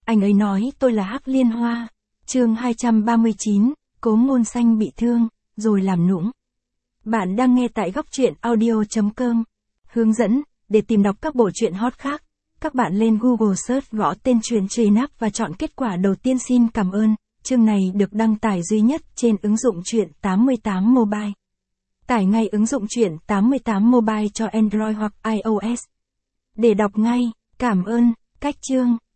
Anh ấy nói tôi là Hắc Liên Hoa. Chương 239, Cố Ngôn Xanh bị thương, rồi làm nũng. Bạn đang nghe tại góc truyện audio.com. Hướng dẫn, để tìm đọc các bộ truyện hot khác, các bạn lên Google Search gõ tên truyện truy nã và chọn kết quả đầu tiên. Xin cảm ơn. Chương này được đăng tải duy nhất trên ứng dụng truyện 88 Mobile. Tải ngay ứng dụng truyện 88 Mobile cho Android hoặc iOS. Để đọc ngay, cảm ơn. Cách chương.